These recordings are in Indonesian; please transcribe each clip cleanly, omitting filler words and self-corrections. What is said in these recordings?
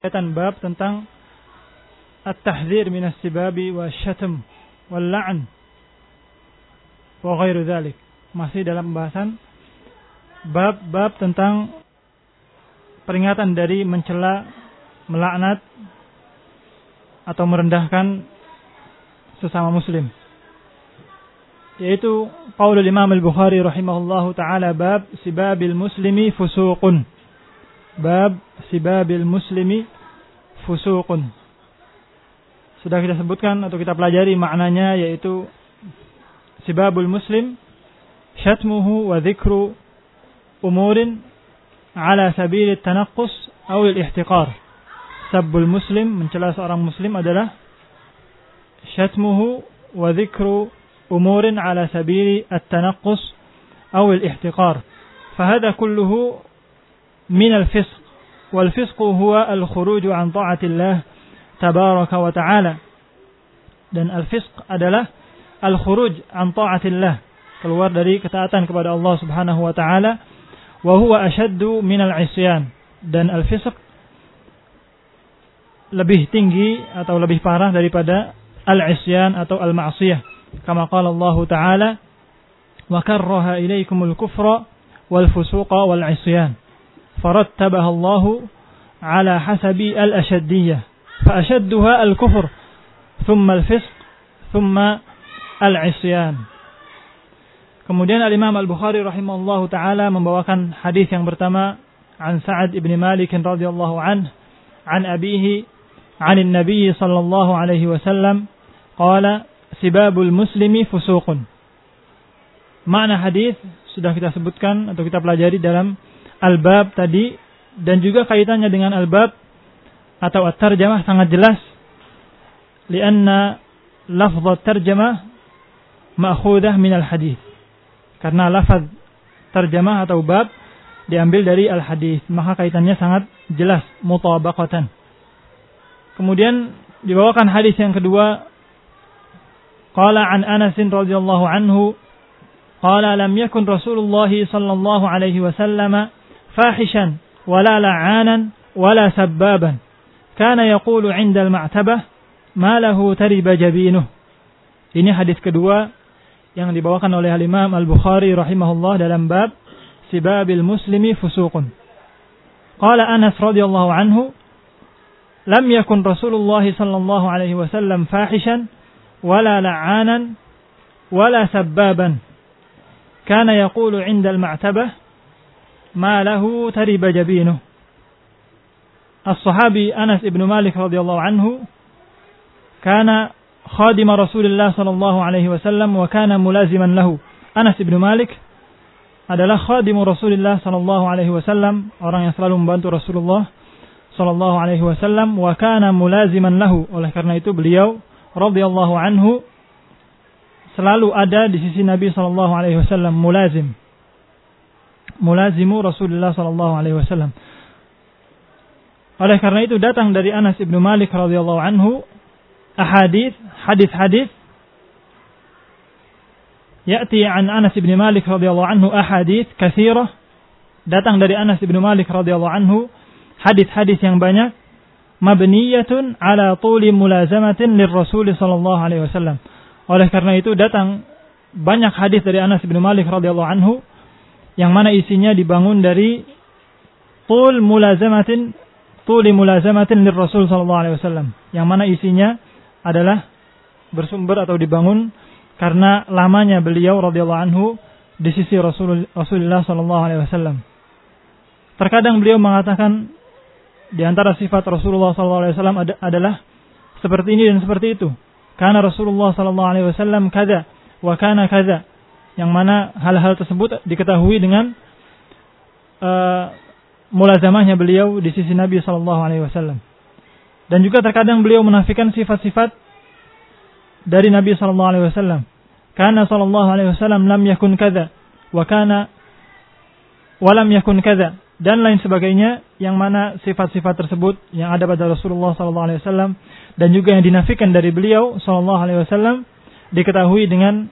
bab tentang at-tahdzir min as-sibabi wasyatm wal la'n wa ghairu dzalik. Masih dalam pembahasan bab tentang peringatan dari mencela, melaknat atau merendahkan sesama muslim. Yaitu qaulul Imam Al-Bukhari rahimahullahu taala, bab sibabil muslimi fusuqun. Bab sibabil muslimi fusuqun. Sudah kita sebutkan atau kita pelajari maknanya, yaitu sibabul muslim syatmuhu wa dzikru umurin ala sabil at-tanaqqus aw al-ihtiqar. Sabbul muslim, mencela seorang muslim, adalah syatmuhu wa dzikru umurin ala sabil at-tanaqqus aw al-ihtiqar. Fahada kulluhu min al-fisq, wal fisqu huwa al-khuruj an ta'atillah tabaraka wa ta'ala. Dan al-fisq adalah al-khuruj an ta'atillah, keluar dari ketaatan kepada Allah Subhanahu wa ta'ala, wa huwa ashaddu min al-'isyan. Dan al-fisq lebih tinggi atau lebih parah daripada al-'isyan atau al-ma'siyah. Kama qala Allah ta'ala, wa karraha ilaykumul kufra wal fusuqa wal 'isyan. فرتبها الله على حسب الأشدية فأشدها الكفر ثم الفسق ثم العصيان. Kemudian Al-Imam Al-Bukhari rahimahullahu taala membawakan hadis yang pertama, an Sa'ad ibn Malik radhiyallahu anhu an abihi an an-nabiy sallallahu alaihi wasallam qala sibabul muslimi fusuqun. Makna hadis sudah kita sebutkan atau kita pelajari dalam al-bab tadi, dan juga kaitannya dengan al-bab atau at-tarjamah sangat jelas, lianna lafz at-tarjamah ma'khudah min al-hadis, karena lafaz tarjamah atau bab diambil dari al-hadis, maka kaitannya sangat jelas, mutabaqatan. Kemudian dibawakan hadis yang kedua, qala an Anas radhiyallahu anhu qala lam yakun Rasulullah sallallahu alaihi wasallam fahishan wala la'anan wala sabbaban, kana yaqulu 'inda al-ma'tabah ma lahu tariba jabinuh. Ini hadis kedua yang dibawakan oleh Imam Al-Bukhari rahimahullah dalam bab sibabil muslimi fusuqun. Qala Anas radhiyallahu anhu, lam yakun Rasulullah sallallahu alaihi wasallam fahishan wala la'anan wala sabbaban, kana yaqulu 'inda al-ma'tabah ma lahu tariba jabinuh. As-sahabi Anas ibn Malik radhiyallahu anhu kana khadim Rasulullah sallallahu alaihi wasallam wa kana mulaziman lahu. Anas ibn Malik adalah khadim Rasulullah sallallahu alaihi wasallam, orang yang selalu membantu Rasulullah sallallahu alaihi wasallam, wa kana mulaziman lahu. Oleh karena itu beliau radhiyallahu anhu selalu ada di sisi Nabi sallallahu alaihi wasallam, mulazimu Rasulullah sallallahu alaihi wasallam. Oleh karena itu datang dari Anas ibn Malik radhiyallahu anhu hadis ya'ti an Anas ibn Malik radhiyallahu anhu ahadits katsirah. Datang dari Anas ibn Malik radhiyallahu anhu hadis-hadis yang banyak, mabniyatun ala tuli mulazamatin lirrasul sallallahu alaihi wasallam. Oleh karena itu datang banyak hadis dari Anas ibn Malik radhiyallahu anhu yang mana isinya dibangun dari tuli mulazamatin lirrasul sallallahu alaihi wasallam, yang mana isinya adalah bersumber atau dibangun karena lamanya beliau radhiyallahu anhu di sisi Rasulullah sallallahu alaihi wasallam. Terkadang beliau mengatakan di antara sifat Rasulullah sallallahu alaihi wasallam adalah seperti ini dan seperti itu. Karena Rasulullah sallallahu alaihi wasallam kadza wa kana kadza, yang mana hal-hal tersebut diketahui dengan mulazamahnya beliau di sisi Nabi sallallahu alaihi wasallam. Dan juga terkadang beliau menafikan sifat-sifat dari Nabi sallallahu alaihi wasallam. Kana sallallahu alaihi wasallam lam yakun kadza wa kana wa lam yakun kadza, dan lain sebagainya, yang mana sifat-sifat tersebut yang ada pada Rasulullah sallallahu alaihi wasallam dan juga yang dinafikan dari beliau sallallahu alaihi wasallam diketahui dengan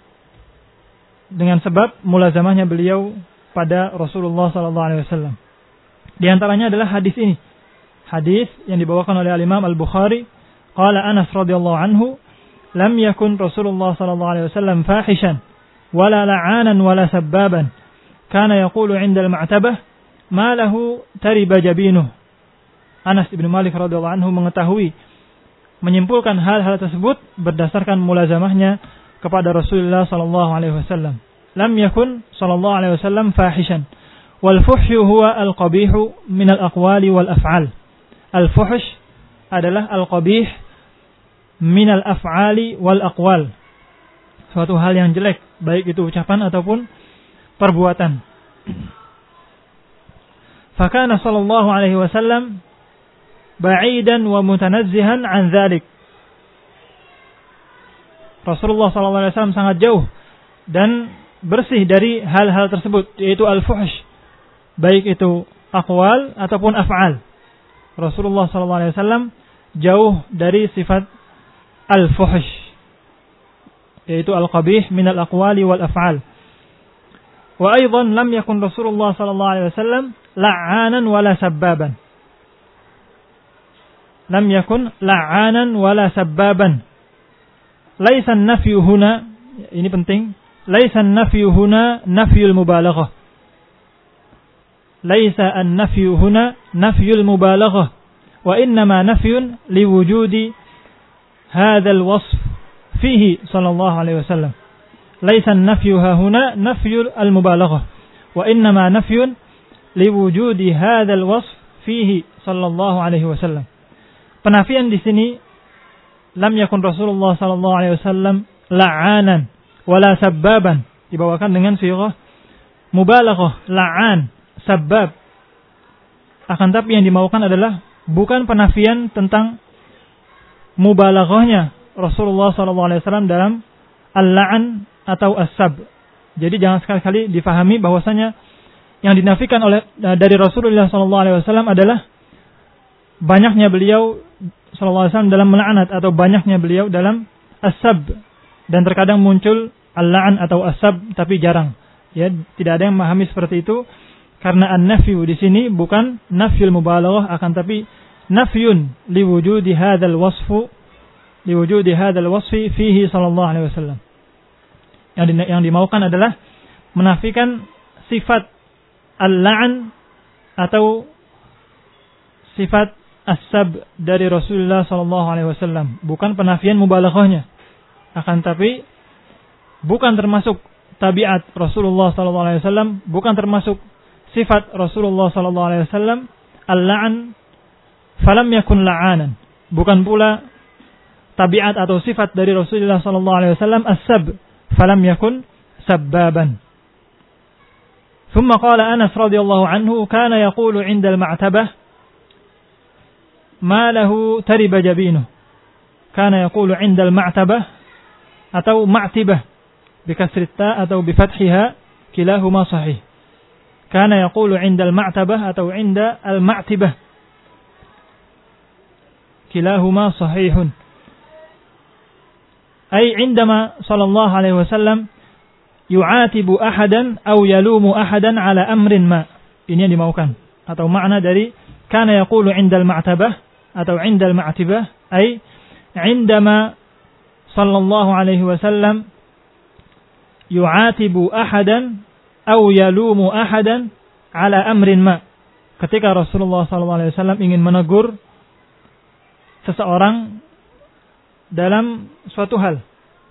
sebab mulazamahnya beliau pada Rasulullah sallallahu alaihi wasallam. Di antaranya adalah hadis ini. hadis yang dibawakan oleh Imam Al-Bukhari, qala Anas radhiyallahu anhu, lam yakun Rasulullah sallallahu alaihi wasallam fahishan wala la'anan wala sabbaban. Kana yaqulu 'inda al-ma'tabah ma lahu tariba jabinuh. Anas bin Malik radhiyallahu anhu mengetahui, menyimpulkan hal-hal tersebut berdasarkan mulazamahnya kepada Rasulullah sallallahu alaihi wasallam. Lam yakun sallallahu alaihi wasallam fahishan. Wal fuhsyu huwa al-qabihu min al-aqwali wal af'al. Al-fuhsh adalah al-qabih min al-af'ali wal aqwal. Suatu hal yang jelek, baik itu ucapan ataupun perbuatan. Fakana sallallahu alaihi wasallam ba'idan wa mutanazzihan an dzalik. Rasulullah sallallahu alaihi wasallam sangat jauh dan bersih dari hal-hal tersebut, yaitu al-fuhsh, baik itu aqwal ataupun af'al. Rasulullah sallallahu alaihi wasallam jauh dari sifat al-fuhsh, yaitu al-qabih min al-aqwali wal af'al. Wa aidan lam yakun Rasulullah sallallahu alaihi wasallam la'anan wala sabbaban. Lam yakun la'anan wala sabbaban. Laisa an-nafyu huna, ini penting, laisa an-nafyu huna nafyul mubalaghah. Laisa an-nafyu huna nafyul mubalaghah, wa innama nafyun liwujudi hadzal wasf fihi sallallahu alaihi wasallam. Laisa an-nafyu huna nafyul al-mubalaghah, wa innama nafyun liwujudi hadzal wasf fihi sallallahu alaihi wasallam. Penafian di sini, lam yakun Rasulullah sallallahu alaihi wasallam la'anan wala sabbaban, dibawakan dengan sighah mubalaghah, la'an, sabbab. Akan tapi yang dimaukan adalah bukan penafian tentang mubalaghahnya Rasulullah sallallahu alaihi wasallam dalam al-la'an atau as-sab. Jadi jangan sekali-kali difahami bahwasanya yang dinafikan oleh dari Rasulullah sallallahu alaihi wasallam adalah banyaknya beliau sallallahu alaihi wasallam dalam melaknat atau banyaknya beliau dalam as-sab, dan terkadang muncul al-la'an atau as-sab tapi jarang. Ya, tidak ada yang memahami seperti itu, karena an-nafyu di sini bukan nafyul mubalaghah, akan tapi nafyun liwujudi hadzal wasfi fihi sallallahu alaihi wasallam. Yang dimaukan adalah menafikan sifat al-la'an atau sifat as-sab dari Rasulullah sallallahu alaihi wasallam, bukan penafian mubalaghahnya. Akan tapi bukan termasuk tabiat Rasulullah sallallahu alaihi wasallam, bukan termasuk sifat Rasulullah sallallahu alaihi wasallam al-la'an falam yakun la'anan, bukan pula tabiat atau sifat dari Rasulullah sallallahu alaihi wasallam as-sab falam yakun sabbaban. ثم قال أنس رضي الله عنه كان يقول عند المعتبة ما له ترب جبينه. كان يقول عند المعتبة atau معتبة بكسر التاء atau بفتحها كلاهما صحيح. كان يقول عند المعتبة atau عند المعتبة كلاهما صحيح. أي عندما صلى الله عليه وسلم يعاتب أحدا أو يلوم أحدا على أمر ما. Ini yang dimaukan, atau makna dari kana yaqulu 'indal ma'tabah atau 'indal ma'tibah, ay 'indama sallallahu alaihi wasallam yu'atibu ahadan aw yalumu ahadan ala amrin ma. Ketika Rasulullah sallallahu alaihi wasallam ingin menegur seseorang dalam suatu hal.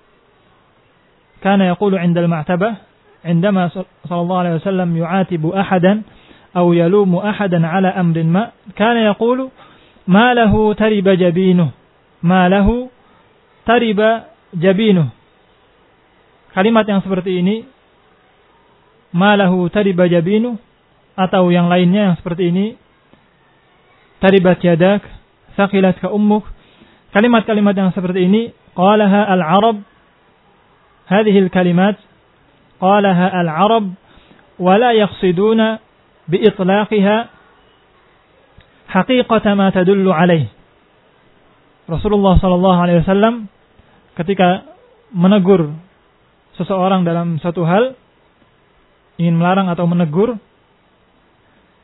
Kana yaqulu 'indal ma'tabah, 'indama sallallahu alaihi wasallam yu'atibu ahadan aw yalumu ahadan ala amrin ma, kana yaqulu ma lahu tariba jabinuh, ma lahu tariba jabinuh. Kalimat yang seperti ini, ma lahu tariba jabinuh, atau yang lainnya yang seperti ini, taribat yadak, thaqilatka ummuk. Kalimat-kalimat yang seperti ini qalaha al-arab, hadhihi al-kalimat qalaha al-arab wa la yaqsiduna biitlaqiha haqiqata ma tadullu alaih. Rasulullah sallallahu alaihi wasallam ketika menegur seseorang dalam satu hal, ingin melarang atau menegur,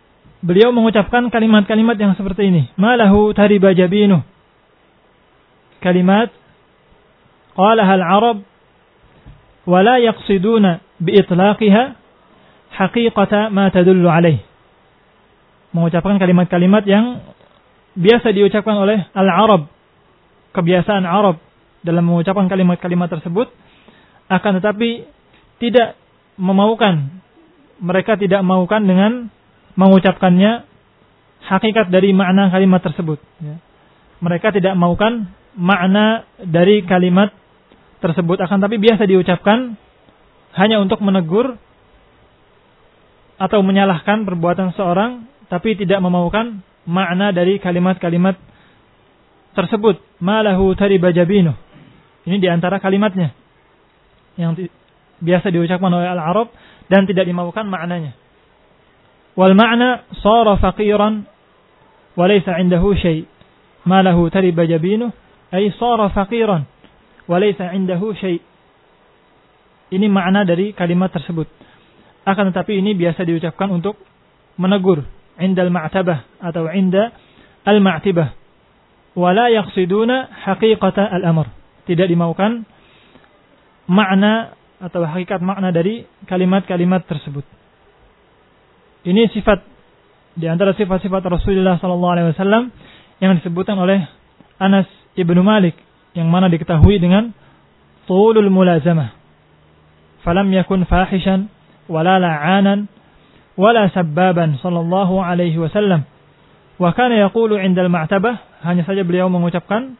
beliau mengucapkan kalimat-kalimat yang seperti ini. Malahu tariba jabinuh. Kalimat qalaha al-Arab wa la yaqsiduna bi-itlaqiha haqiqata ma tadullu alaih. Mengucapkan kalimat-kalimat yang biasa diucapkan oleh al-Arab, kebiasaan Arab dalam mengucapkan kalimat-kalimat tersebut, akan tetapi tidak memaukan, mereka tidak maukan dengan mengucapkannya hakikat dari makna kalimat tersebut. Mereka tidak maukan makna dari kalimat tersebut, akan tapi biasa diucapkan hanya untuk menegur atau menyalahkan perbuatan seorang, tapi tidak memaukan makna dari kalimat-kalimat tersebut. Malahu tariba jabinuh. Ini diantara kalimatnya yang biasa diucapkan oleh al-Arab dan tidak dimaukan maknanya. Wal ma'na sara faqiran wa laysa 'indahu syai'. Malahu tariba jabinuh ay sara faqiran wa laysa 'indahu syai'. Ini makna dari kalimat tersebut. Akan tetapi ini biasa diucapkan untuk menegur, indal ma'tabah atau inda al-ma'tibah. Wa la yaqsiduna haqiqata al-amr. Tidak dimaukan makna atau hakikat makna dari kalimat-kalimat tersebut. Ini sifat di antara sifat-sifat Rasulullah sallallahu alaihi wasallam yang disebutkan oleh Anas ibnu Malik, yang mana diketahui dengan tulul mulazamah. Falam yakun fahishan wala la'anan wala sabbaban sallallahu alaihi wasallam. Wa kana yaqulu 'inda al-ma'tabah, hanya saja beliau mengucapkan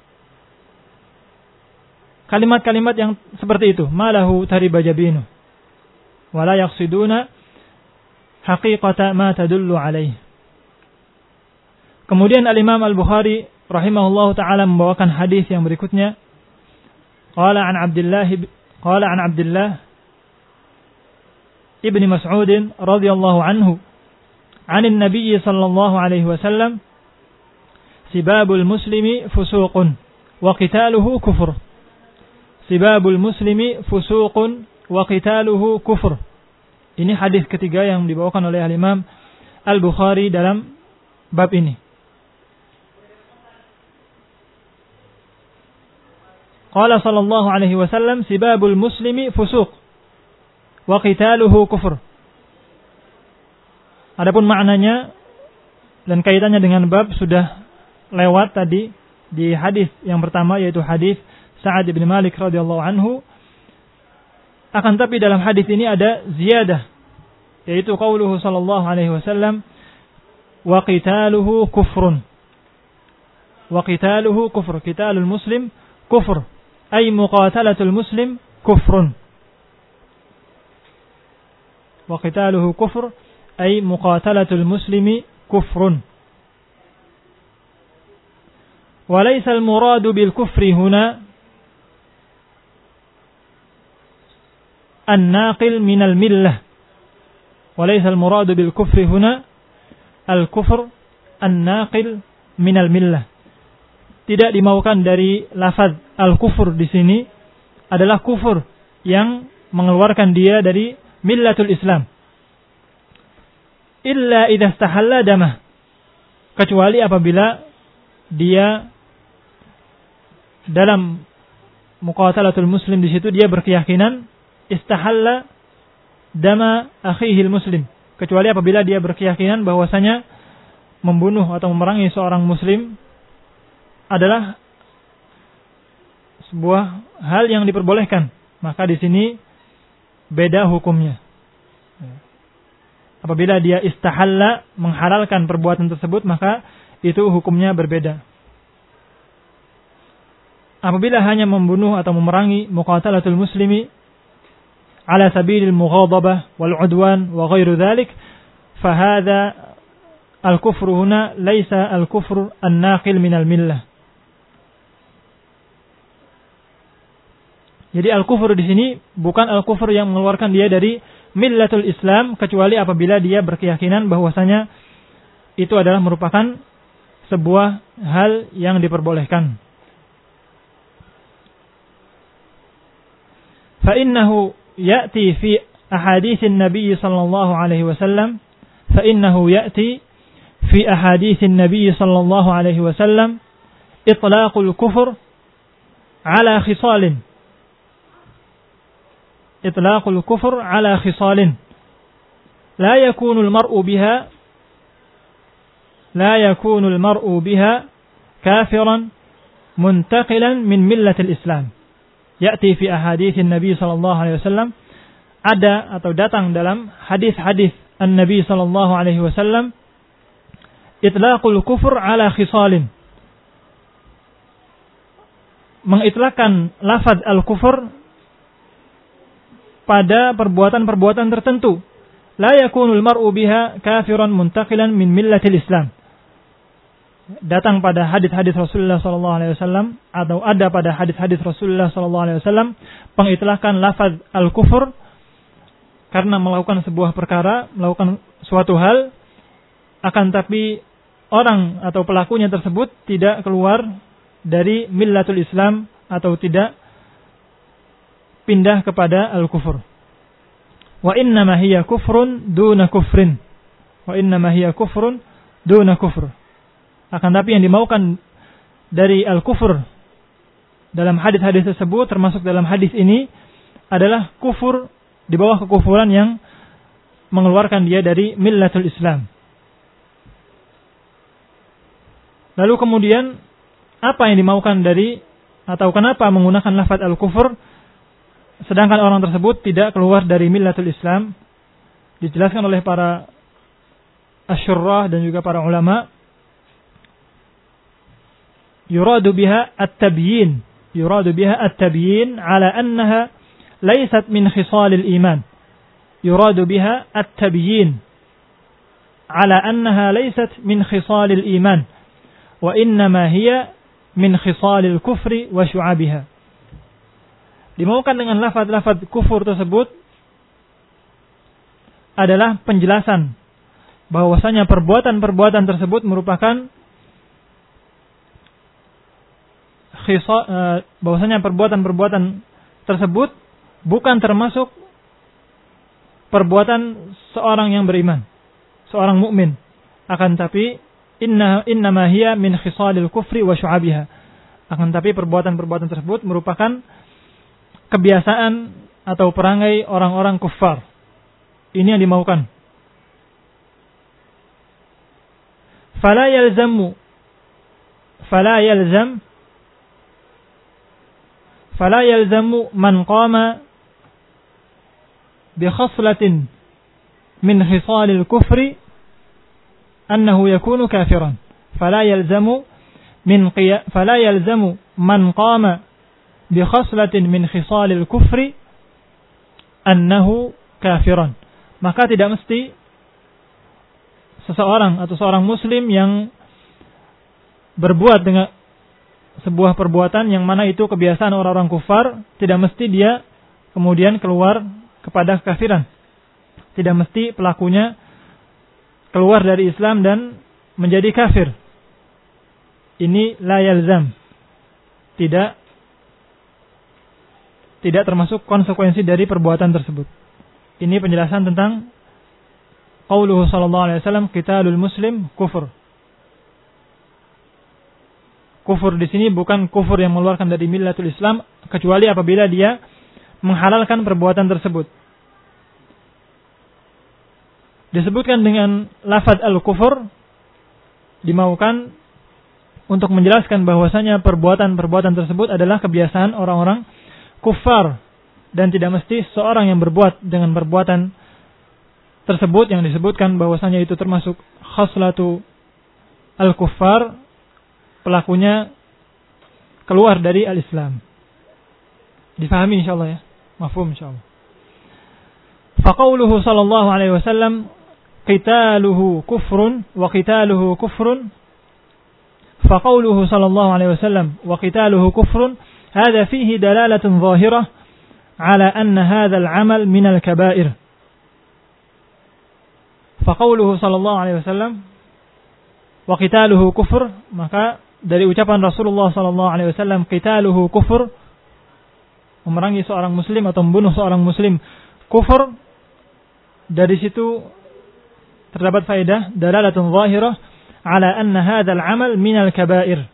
kalimat-kalimat yang seperti itu. Malahu tariba jabinu wa la yaqsiduna haqiqata ma tadullu alaih. Kemudian al-Imam Al-Bukhari rahimahullahu taala membawakan hadis yang berikutnya. Qala an Abdullah ibn Mas'ud radhiyallahu anhu 'anil Nabiy sallallahu alaihi wasallam, sibabul muslimi fusuqun wa qitaluhu kufur. Sibabul muslimi fusuqun wa qitaluhu kufur. Ini hadis ketiga yang dibawakan oleh Al-Imam Al-Bukhari dalam bab ini. Qala sallallahu alaihi wasallam, sibabul muslimi fusuq wa qitaluhu kufur. Adapun maknanya dan kaitannya dengan bab sudah lewat tadi di hadis yang pertama, yaitu hadis Sa'ad bin Malik radhiyallahu anhu. Akan tapi dalam hadis ini ada ziyadah, yaitu qauluhu sallallahu alaihi wasallam, wa qitaluhu kufrun. Wa qitaluhu kufr. Qitalul muslim kufr. Ay muqatalatul muslim kufrun. Wa qitaluhu kufr ay muqatalatul muslimi kufrun. Wa laysa al-muradu bil kufri huna an-naqil min al-millah. Wa laysa al-muradu bil kufri huna al-kufr an-naqil min al-millah. Tidak dimaukan dari lafaz al-kufur di sini adalah kufur yang mengeluarkan dia dari millatul Islam. Illa idza istahalla damah. Kecuali apabila dia dalam muqatalatul muslim, di situ dia berkeyakinan istahalla dama akhihil muslim. Kecuali apabila dia berkeyakinan bahwasanya membunuh atau memerangi seorang muslim adalah sebuah hal yang diperbolehkan, maka di sini beda hukumnya. Apabila dia istahalla, menghalalkan perbuatan tersebut, maka itu hukumnya berbeda. Apabila hanya membunuh atau memerangi muqatalatul muslimi ala sabilil mughadabah wal udwan wa ghairu dhalik, fahadha al-kufru huna laysa al-kufru an-naqil minal millah. Jadi al-kufur di sini bukan al-kufur yang mengeluarkan dia dari millatul Islam, kecuali apabila dia berkeyakinan bahwasanya itu adalah merupakan sebuah hal yang diperbolehkan. Fa innahu ya'ti fi ahaditsin Nabi sallallahu alaihi wasallam, fa innahu ya'ti fi ahaditsin Nabi sallallahu alaihi wasallam itlaqul kufur ala khisalin. Itlaqul kufur ala khisalin. La yakunu al-mar'u biha kafiran muntaqilan min millatil Islam. Ya'ti fi ahaditsin Nabi sallallahu alaihi wasallam, ada atau datang dalam hadis-hadis An-Nabi sallallahu alaihi wasallam, itlaqul kufur ala khisalin. Mengitlakkan lafaz al-kufur pada perbuatan-perbuatan tertentu. La yakunul mar'u biha kafiran muntaqilan min millatil Islam. Datang pada hadis-hadis Rasulullah sallallahu alaihi wasallam, atau ada pada hadis-hadis Rasulullah sallallahu alaihi wasallam pengitlakan lafaz al-kufur karena melakukan sebuah perkara, melakukan suatu hal, akan tapi orang atau pelakunya tersebut tidak keluar dari millatul Islam atau tidak pindah kepada al-kufur. Wa innama hiya kufrun duna kufrin. Wa innama hiya kufrun duna kufr. Akan tapi yang dimaukan dari al-kufur dalam hadis-hadis tersebut, termasuk dalam hadis ini, adalah kufur di bawah kekufuran yang mengeluarkan dia dari millatul Islam. Lalu kemudian apa yang dimaukan dari, atau kenapa menggunakan lafaz al-kufur sedangkan orang tersebut tidak keluar dari millatul Islam? Dijelaskan oleh para asyurrah dan juga para ulama. Yuradu biha at-tabyin ala annaha laysat min khisalil iman. Yuradu biha at-tabyin ala annaha laysat min khisalil iman, wa innama hiya min khisalil kufri wa syu'abiha. Dimaukan dengan lafaz-lafaz kufur tersebut adalah penjelasan bahwasanya perbuatan-perbuatan tersebut merupakan bahwasanya perbuatan-perbuatan tersebut bukan termasuk perbuatan seorang yang beriman, seorang mukmin, akan tapi innama hiya min khisalil kufri wa syu'abiha. Akan tapi perbuatan-perbuatan tersebut merupakan kebiasaan atau perangai orang-orang kufar. Ini yang dimaukan. Fala yalzamu man qama bi khaslatin min khisalil kufri annahu yakunu kafiran. Fala yalzamu man qama bi khaslatin min khisalil kufri annahu kafiran. Maka tidak mesti seseorang atau seorang muslim yang berbuat dengan sebuah perbuatan yang mana itu kebiasaan orang-orang kufar, tidak mesti dia kemudian keluar kepada kekafiran. Tidak mesti pelakunya keluar dari Islam dan menjadi kafir. Ini la yalzam. Tidak termasuk konsekuensi dari perbuatan tersebut. Ini penjelasan tentang qauluhu sallallahu alaihi wasallam, qitalul muslim kufur. Kufur di sini bukan kufur yang mengeluarkan dari millatul Islam, kecuali apabila dia menghalalkan perbuatan tersebut. Disebutkan dengan lafaz al-kufur dimaukan untuk menjelaskan bahwasanya perbuatan-perbuatan tersebut adalah kebiasaan orang-orang kufar, dan tidak mesti seorang yang berbuat dengan perbuatan tersebut yang disebutkan bahwasanya itu termasuk khaslatu al-kuffar, pelakunya keluar dari al-Islam. Difahami insyaallah ya. Mafhum insyaallah. Faqauluhu sallallahu alaihi wasallam qitaluhu kufrun wa qitaluhu kufrun. Faqauluhu sallallahu alaihi wasallam wa qitaluhu kufrun, hadha fihi dalalatun zahirah ala anna hadha al-amal min al-kaba'ir. Faqauluhu sallallahu alaihi wasallam wa qitaluhu kufur, maka dari ucapan Rasulullah sallallahu alaihi wasallam qitaluhu kufur, memerangi seorang muslim atau membunuh seorang muslim kufur, dari situ terdapat faedah dalalatun zahirah ala anna hadzal amal minal kabair.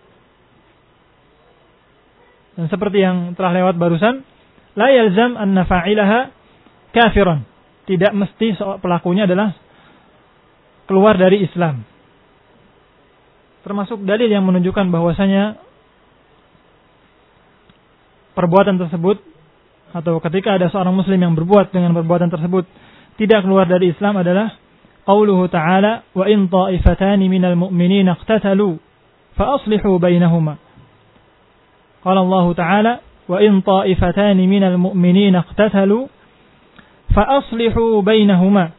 Dan seperti yang telah lewat barusan, la yalzam anna fa'ilaha kafiran. Tidak mesti pelakunya adalah keluar dari Islam. Termasuk dalil yang menunjukkan bahwasanya perbuatan tersebut, atau ketika ada seorang muslim yang berbuat dengan perbuatan tersebut tidak keluar dari Islam, adalah qauluhu ta'ala, wa in ta'ifatani minal mu'minina iqtatalu fa aslihu bainahuma. Qala Allah Ta'ala, wa in ta'ifatani minal mu'minina iqtatalu fa aslihu bainahuma.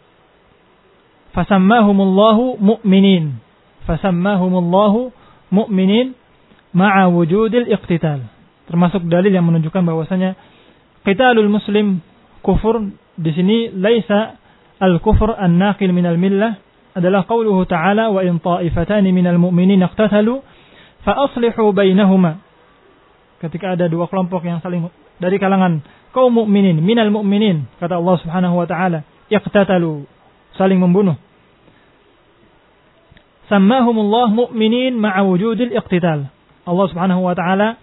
Fasammahumullahu mu'minin. Fasammahumullahu mu'minin ma'a wujudil iqtital. Termasuk dalil yang menunjukkan bahwasanya qitalul muslim kufur di sini laisa al-kufr an-naqil minal millah, adalah qauluhu ta'ala, wa in ta'ifatani minal mu'minina iqtatalu fa aslihu bainahuma. Ketika ada dua kelompok yang saling dari kalangan kaum mukminin, minal mu'minin, kata Allah Subhanahu wa taala, iqtatalu, saling membunuh. Sammahumullah mu'minin ma'a wujudil iqtital. Allah Subhanahu wa taala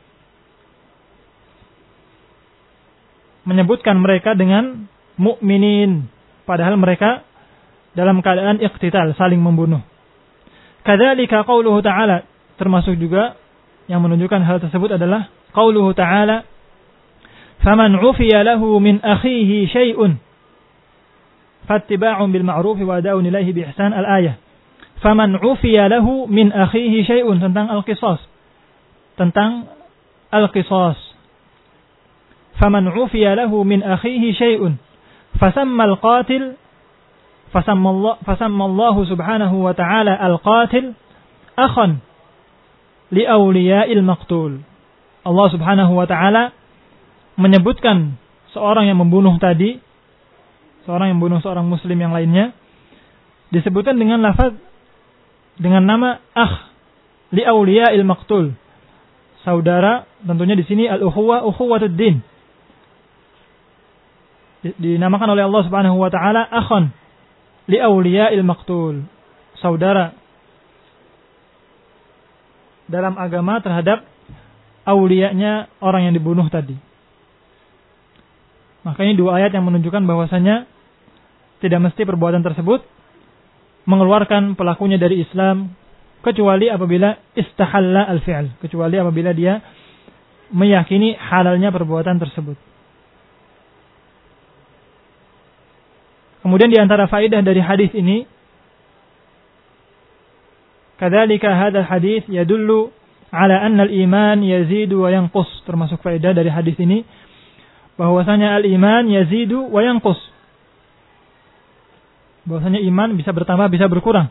menyebutkan mereka dengan mukminin, padahal mereka dalam keadaan iqtital, saling membunuh. Kadzalika qauluhu ta'ala, termasuk juga yang menunjukkan hal tersebut adalah qauluhu ta'ala, faman 'ufiya lahu min akhihi syai'un fattiba'un bil ma'ruf wa da'un ilaihi bi ihsan. Al-ayah. Faman 'ufiya lahu min akhihi syai'un, tentang al-qisas. Tentang al-qisas. Faman 'ufiya lahu min akhihi syai'un fasamma al-qatil fasamma Allah subhanahu wa ta'ala al-qatil akhan li awliya'il maqtul. Allah Subhanahu wa taala menyebutkan seorang yang membunuh tadi, seorang yang membunuh seorang muslim yang lainnya, disebutkan dengan lafaz, dengan nama akh li awliya'il maqtul. Saudara, tentunya di sini al-ukhuwah, ukhuwatud din. Dinamakan oleh Allah Subhanahu wa taala akhan li awliya'il maqtul. Saudara dalam agama terhadap auliyanya orang yang dibunuh tadi. Maka ini dua ayat yang menunjukkan bahwasanya tidak mesti perbuatan tersebut mengeluarkan pelakunya dari Islam, kecuali apabila istahalla al-fi'l, kecuali apabila dia meyakini halalnya perbuatan tersebut. Kemudian di antara faedah dari hadis ini, kadzalika hadzal hadis yadullu ala anna al-iman yazidu wa yanqus. Termasuk faedah dari hadis ini bahwasanya al-iman yazidu wa yanqus. Bahwasanya iman bisa bertambah, bisa berkurang.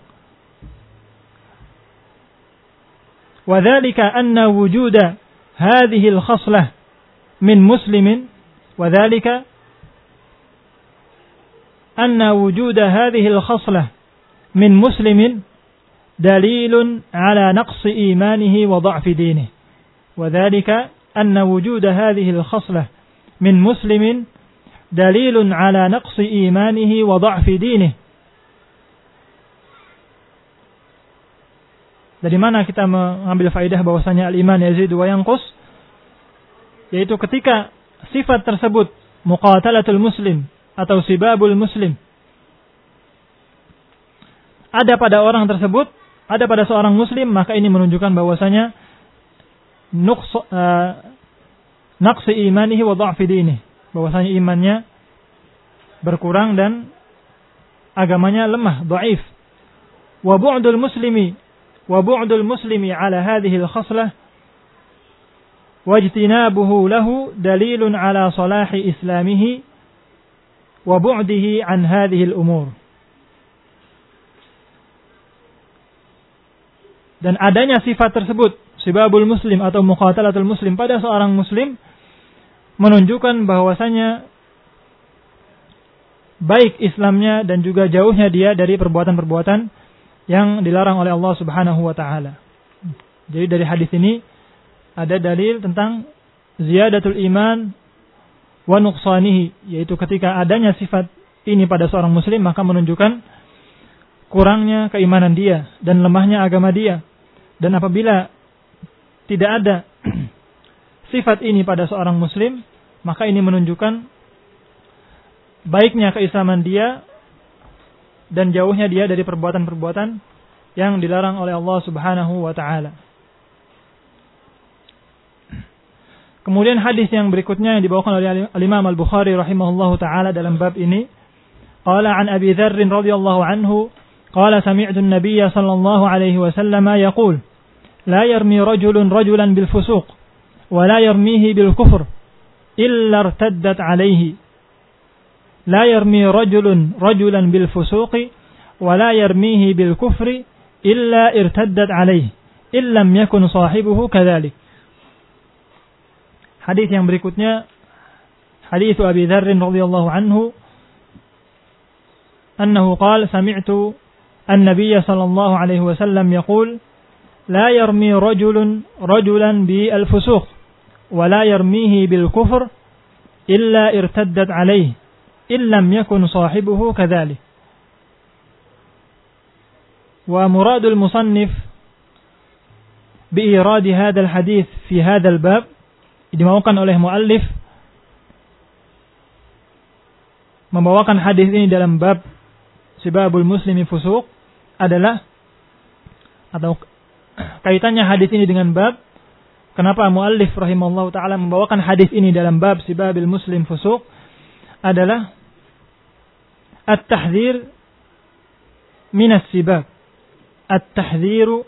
Wa dzalika anna wujuda hadhihi al-khaslah min muslimin, wa dzalika anna wujuda hadhihi al-khaslah min muslimin dalilun ala naqsi imanihi wa dha'fi dinihi. Wa dzalika anna wujuda hadhihi al-khaslah min muslimin dalilun ala naqsi imanihi wa dha'fi dinihi. Dari mana kita mengambil faedah bahwasanya al-iman yazidu wa yanqus? Yaitu ketika sifat tersebut, muqatalatul muslim atau sibabul muslim, ada pada orang tersebut, ada pada seorang muslim, maka ini menunjukkan bahwasanya naqsi imanihi wa dha'fi dinihi, bahwasanya imannya berkurang dan agamanya lemah, dhaif. Wa bu'dul muslimi ala hadhihi al-khaslah wajtinabuhu lahu dalilun ala salahi islamihi wa bu'dihi an hadhihi al-umur. Dan adanya sifat tersebut, sibabul muslim atau muqatalatul muslim, pada seorang muslim menunjukkan bahwasanya baik Islamnya dan juga jauhnya dia dari perbuatan-perbuatan yang dilarang oleh Allah Subhanahu wa taala. Jadi dari hadis ini ada dalil tentang ziyadatul iman wa nuqsanihi, yaitu ketika adanya sifat ini pada seorang muslim maka menunjukkan kurangnya keimanan dia dan lemahnya agama dia. Dan apabila tidak ada sifat ini pada seorang muslim, maka ini menunjukkan baiknya keislaman dia dan jauhnya dia dari perbuatan-perbuatan yang dilarang oleh Allah Subhanahu wa taala. Kemudian hadis yang berikutnya yang dibawakan oleh Al-Imam Al-Bukhari rahimahullahu taala dalam bab ini, qala an Abi Dzar radhiyallahu anhu qala sami'tu an-nabiy sallallahu alaihi wasallam yaqul la yarmi rajulun rajulan bil fusuq wa la yarmihi bil kufr illa irtaddat alaihi. La yarmi rajulun rajulan bil fusuqi wa la yarmihi bil kufri illa irtaddat alaihi illam yakun sahibuhu kadzalik. Hadis yang berikutnya, hadis Abi Dzar radhiyallahu anhu annahu qala sami'tu an-nabiy sallallahu alaihi wasallam yaqul la yarmi rajulun rajulan bil fusuq wa la yarmihi bil kufr illa irtaddat alaihi illam yakun sahibuhu kadzalik. Wa muradul musannif bi irad hadzal hadits fi hadzal bab, dimaukan oleh muallif membawakan hadis ini dalam bab sibabul muslimi fusuq adalah, atau kaitannya hadis ini dengan bab, kenapa muallif rahimahullah taala membawakan hadis ini dalam bab sibabil muslim fusuq adalah at-tahdhir minas sibab. At-tahdhiru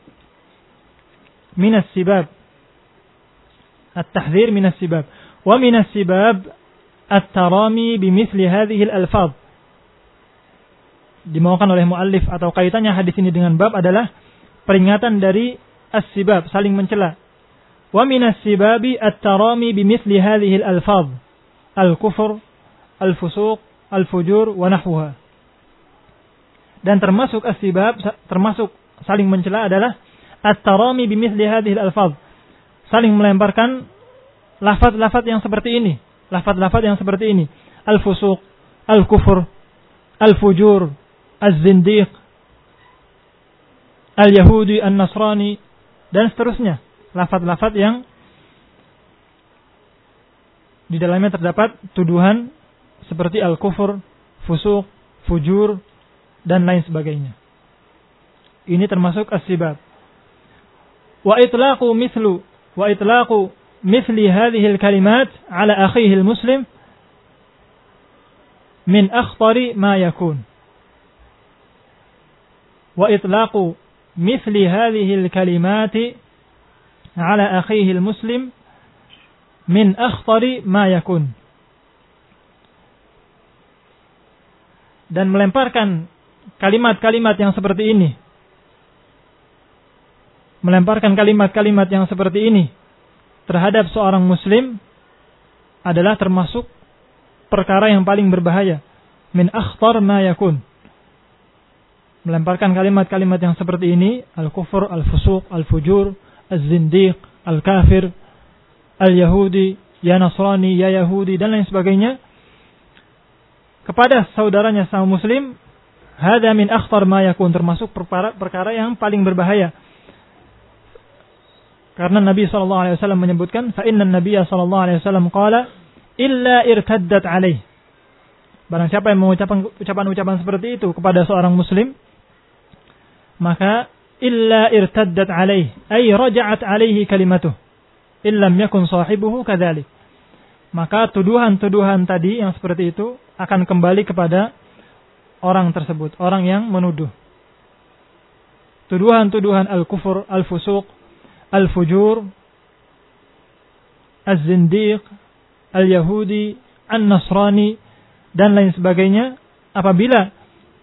minas sibab. At-tahdhir minas sibab. Wa minas sibab at-tarami bimithli hadhihi al-alfaz. Dimaukan oleh muallif atau kaitannya hadis ini dengan bab adalah peringatan dari as-sibab, saling mencela. Wa minas sibabi at-tarami bimithli hadhihi al-alfaz. Al-kufr, al-fusuq, al-fujur wa nahwuha. Dan termasuk as-sibab, termasuk saling mencela adalah at-tarami bimithli hadhihi al-alfaz. Saling melemparkan lafaz-lafaz yang seperti ini, lafaz-lafaz yang seperti ini. Al-fusuq, al-kufur, al-fujur, az-zindiq, al-yahudi, an-nasrani, dan seterusnya. Lafaz-lafaz yang di dalamnya terdapat tuduhan seperti al-kufur, fusuq, fujur, dan lain sebagainya. Ini termasuk as-sibab. Wa itlaqu mithli hadhihi al-kalimat ala akhihi al-muslim min akhtari ma yakun. Wa itlaqu mithli hadhihi al-kalimati ala akhihi al-muslim min akhtari ma yakun. Dan melemparkan kalimat-kalimat yang seperti ini, melemparkan kalimat-kalimat yang seperti ini terhadap seorang muslim adalah termasuk perkara yang paling berbahaya. Min akhtar ma yakun. Melemparkan kalimat-kalimat yang seperti ini, al-kufur, al-fusuq, al-fujur, az-zindiq, al-kafir, al-yahudi, ya nasrani, ya yahudi, dan lain sebagainya, kepada saudaranya sama muslim, hada min akhtar ma yakun, termasuk perkara yang paling berbahaya. Karena Nabi SAW menyebutkan, fa inna Nabiya SAW qala illa irtaddat alaih. Barang siapa yang mengucapkan ucapan-ucapan seperti itu kepada seorang muslim, maka illa irtaddat alaih, ay raja'at alaihi kalimatuh, illam yakun sahibuhu kadzalik. Maka tuduhan-tuduhan tadi yang seperti itu akan kembali kepada orang tersebut, orang yang menuduh. Tuduhan-tuduhan al-kufur, al-fusuq, al-fujur, az-zindiq, al-yahudi, an-nasrani, dan lain sebagainya, apabila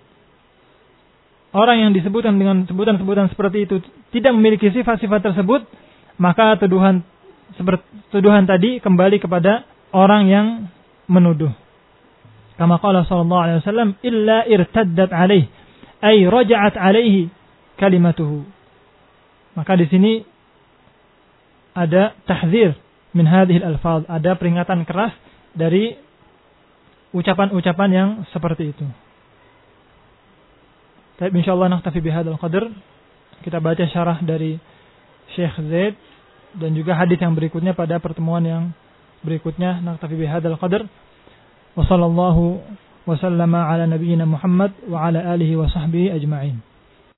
orang yang disebutkan dengan sebutan-sebutan seperti itu tidak memiliki sifat-sifat tersebut, maka tuduhan tadi kembali kepada orang yang menuduh. Kama qala sallallahu alaihi wasallam, illa irtaddat alaih, ay raja'at alaihi kalimatuhu. Maka di sini ada tahdzir min hadhil alfaz, ada peringatan keras dari ucapan-ucapan yang seperti itu. Tapi insyaallah naktafi bihadzal qadar. Kita baca syarah dari Syekh Zaid dan juga hadis yang berikutnya pada pertemuan yang berikutnya. Naktafi bihadzal qadar. Wa sallallahu wa sallama ala nabiyyina Muhammad wa ala alihi wa sahbihi ajma'in.